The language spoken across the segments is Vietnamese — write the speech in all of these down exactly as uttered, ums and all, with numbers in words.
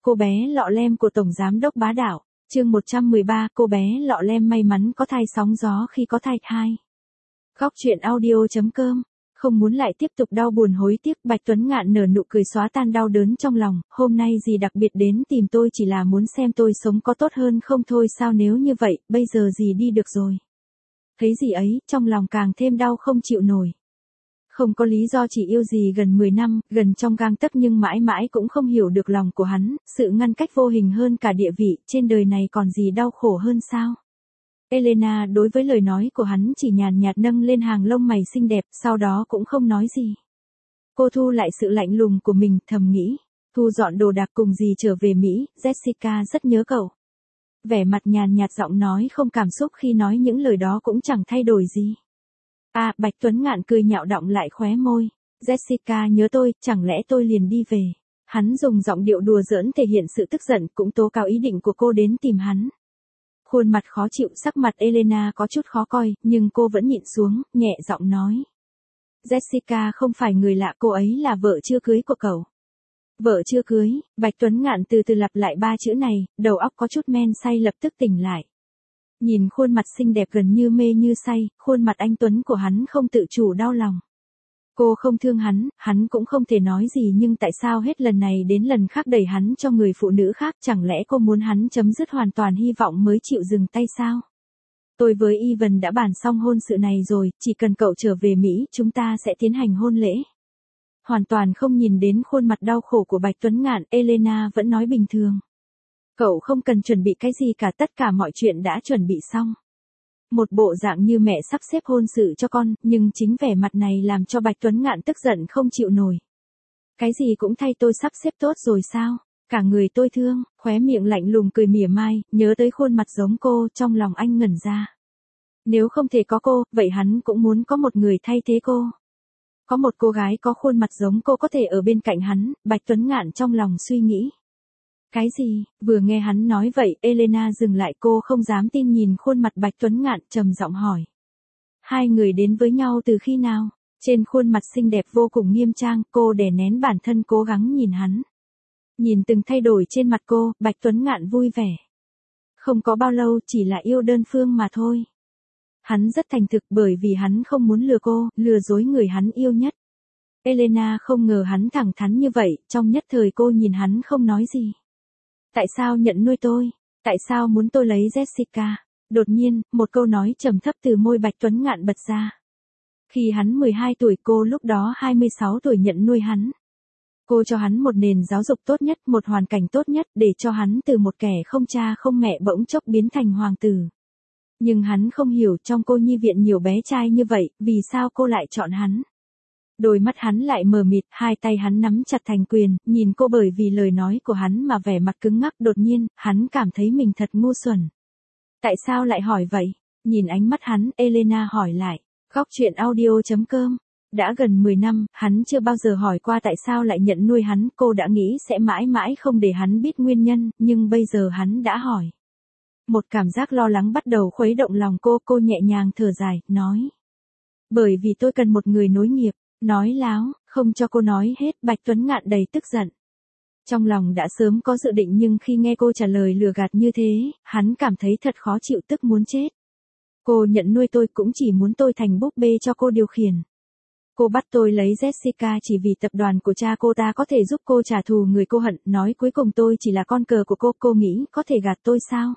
cô bé lọ lem của Tổng Giám đốc bá đạo. Chương một trăm mười ba, cô bé lọ lem may mắn có thai sóng gió khi có thai hai. Góc truyện audio chấm com. Không muốn lại tiếp tục đau buồn hối tiếc, Bạch Tuấn Ngạn nở nụ cười xóa tan đau đớn trong lòng. Hôm nay dì đặc biệt đến tìm tôi chỉ là muốn xem tôi sống có tốt hơn không thôi sao, nếu như vậy, bây giờ dì đi được rồi. Thấy dì ấy, trong lòng càng thêm đau không chịu nổi. Không có lý do, chỉ yêu dì gần mười năm, gần trong gang tấc nhưng mãi mãi cũng không hiểu được lòng của hắn, sự ngăn cách vô hình hơn cả địa vị, trên đời này còn gì đau khổ hơn sao? Elena đối với lời nói của hắn chỉ nhàn nhạt nâng lên hàng lông mày xinh đẹp, sau đó cũng không nói gì. Cô thu lại sự lạnh lùng của mình, thầm nghĩ, thu dọn đồ đạc cùng dì trở về Mỹ, Jessica rất nhớ cậu. Vẻ mặt nhàn nhạt, giọng nói không cảm xúc khi nói những lời đó cũng chẳng thay đổi gì. À, Bạch Tuấn Ngạn cười nhạo đọng lại khóe môi. Jessica nhớ tôi, chẳng lẽ tôi liền đi về? Hắn dùng giọng điệu đùa giỡn thể hiện sự tức giận, cũng tố cáo ý định của cô đến tìm hắn. Khuôn mặt khó chịu, sắc mặt Elena có chút khó coi, nhưng cô vẫn nhịn xuống, nhẹ giọng nói. Jessica không phải người lạ, cô ấy là vợ chưa cưới của cậu. Vợ chưa cưới, Bạch Tuấn Ngạn từ từ lặp lại ba chữ này, đầu óc có chút men say lập tức tỉnh lại. Nhìn khuôn mặt xinh đẹp gần như mê như say, khuôn mặt anh Tuấn của hắn không tự chủ đau lòng. Cô không thương hắn, hắn cũng không thể nói gì, nhưng tại sao hết lần này đến lần khác đẩy hắn cho người phụ nữ khác, chẳng lẽ cô muốn hắn chấm dứt hoàn toàn hy vọng mới chịu dừng tay sao? Tôi với Evan đã bàn xong hôn sự này rồi, chỉ cần cậu trở về Mỹ, chúng ta sẽ tiến hành hôn lễ. Hoàn toàn không nhìn đến khuôn mặt đau khổ của Bạch Tuấn Ngạn, Elena vẫn nói bình thường. Cậu không cần chuẩn bị cái gì cả, tất cả mọi chuyện đã chuẩn bị xong. Một bộ dạng như mẹ sắp xếp hôn sự cho con, nhưng chính vẻ mặt này làm cho Bạch Tuấn Ngạn tức giận không chịu nổi. Cái gì cũng thay tôi sắp xếp tốt rồi sao? Cả người tôi thương, khóe miệng lạnh lùng cười mỉa mai, nhớ tới khuôn mặt giống cô, trong lòng anh ngẩn ra. Nếu không thể có cô, vậy hắn cũng muốn có một người thay thế cô. Có một cô gái có khuôn mặt giống cô có thể ở bên cạnh hắn, Bạch Tuấn Ngạn trong lòng suy nghĩ. Cái gì? Vừa nghe hắn nói vậy, Elena dừng lại, cô không dám tin nhìn khuôn mặt Bạch Tuấn Ngạn, trầm giọng hỏi. Hai người đến với nhau từ khi nào? Trên khuôn mặt xinh đẹp vô cùng nghiêm trang, cô đè nén bản thân cố gắng nhìn hắn. Nhìn từng thay đổi trên mặt cô, Bạch Tuấn Ngạn vui vẻ. Không có bao lâu, chỉ là yêu đơn phương mà thôi. Hắn rất thành thực bởi vì hắn không muốn lừa cô, lừa dối người hắn yêu nhất. Elena không ngờ hắn thẳng thắn như vậy, trong nhất thời cô nhìn hắn không nói gì. Tại sao nhận nuôi tôi? Tại sao muốn tôi lấy Jessica? Đột nhiên, một câu nói trầm thấp từ môi Bạch Tuấn Ngạn bật ra. Khi hắn mười hai tuổi, cô lúc đó hai mươi sáu tuổi nhận nuôi hắn. Cô cho hắn một nền giáo dục tốt nhất, một hoàn cảnh tốt nhất để cho hắn từ một kẻ không cha không mẹ bỗng chốc biến thành hoàng tử. Nhưng hắn không hiểu trong cô nhi viện nhiều bé trai như vậy, vì sao cô lại chọn hắn? Đôi mắt hắn lại mờ mịt, hai tay hắn nắm chặt thành quyền, nhìn cô bởi vì lời nói của hắn mà vẻ mặt cứng ngắc. Đột nhiên, hắn cảm thấy mình thật ngu xuẩn. Tại sao lại hỏi vậy? Nhìn ánh mắt hắn, Elena hỏi lại. Góc truyện audio chấm com. Đã gần mười năm, hắn chưa bao giờ hỏi qua tại sao lại nhận nuôi hắn, cô đã nghĩ sẽ mãi mãi không để hắn biết nguyên nhân, nhưng bây giờ hắn đã hỏi. Một cảm giác lo lắng bắt đầu khuấy động lòng cô, cô nhẹ nhàng thở dài, nói. Bởi vì tôi cần một người nối nghiệp. Nói láo, không cho cô nói hết, Bạch Tuấn Ngạn đầy tức giận. Trong lòng đã sớm có dự định nhưng khi nghe cô trả lời lừa gạt như thế, hắn cảm thấy thật khó chịu, tức muốn chết. Cô nhận nuôi tôi cũng chỉ muốn tôi thành búp bê cho cô điều khiển. Cô bắt tôi lấy Jessica chỉ vì tập đoàn của cha cô ta có thể giúp cô trả thù người cô hận, nói cuối cùng tôi chỉ là con cờ của cô, cô nghĩ có thể gạt tôi sao?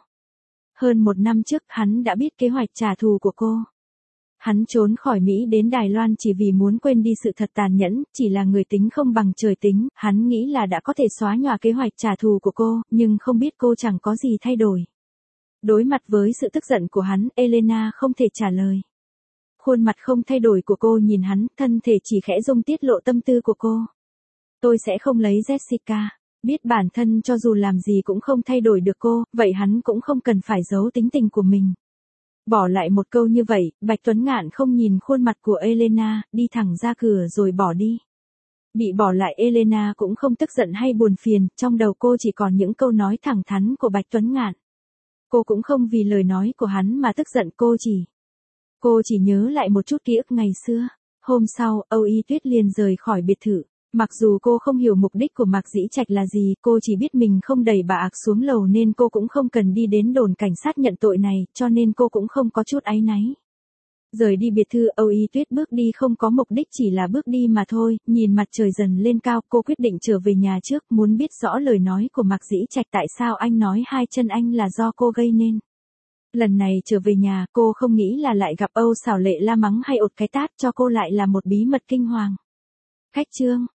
Hơn một năm trước, hắn đã biết kế hoạch trả thù của cô. Hắn trốn khỏi Mỹ đến Đài Loan chỉ vì muốn quên đi sự thật tàn nhẫn, chỉ là người tính không bằng trời tính, hắn nghĩ là đã có thể xóa nhòa kế hoạch trả thù của cô, nhưng không biết cô chẳng có gì thay đổi. Đối mặt với sự tức giận của hắn, Elena không thể trả lời. Khuôn mặt không thay đổi của cô nhìn hắn, thân thể chỉ khẽ rung tiết lộ tâm tư của cô. Tôi sẽ không lấy Jessica. Biết bản thân cho dù làm gì cũng không thay đổi được cô, vậy hắn cũng không cần phải giấu tính tình của mình. Bỏ lại một câu như vậy, Bạch Tuấn Ngạn không nhìn khuôn mặt của Elena, đi thẳng ra cửa rồi bỏ đi. Bị bỏ lại Elena cũng không tức giận hay buồn phiền, trong đầu cô chỉ còn những câu nói thẳng thắn của Bạch Tuấn Ngạn. Cô cũng không vì lời nói của hắn mà tức giận, cô chỉ. Cô chỉ nhớ lại một chút ký ức ngày xưa. Hôm sau, Âu Y Tuyết liền rời khỏi biệt thự. Mặc dù cô không hiểu mục đích của Mạc Dĩ Trạch là gì, cô chỉ biết mình không đẩy bà ạc xuống lầu nên cô cũng không cần đi đến đồn cảnh sát nhận tội này, cho nên cô cũng không có chút áy náy. Rời đi biệt thự, Âu Y Tuyết bước đi không có mục đích, chỉ là bước đi mà thôi, nhìn mặt trời dần lên cao, cô quyết định trở về nhà trước, muốn biết rõ lời nói của Mạc Dĩ Trạch, tại sao anh nói hai chân anh là do cô gây nên. Lần này trở về nhà, cô không nghĩ là lại gặp Âu Xảo Lệ la mắng hay ột cái tát cho cô, lại là một bí mật kinh hoàng. Khách trương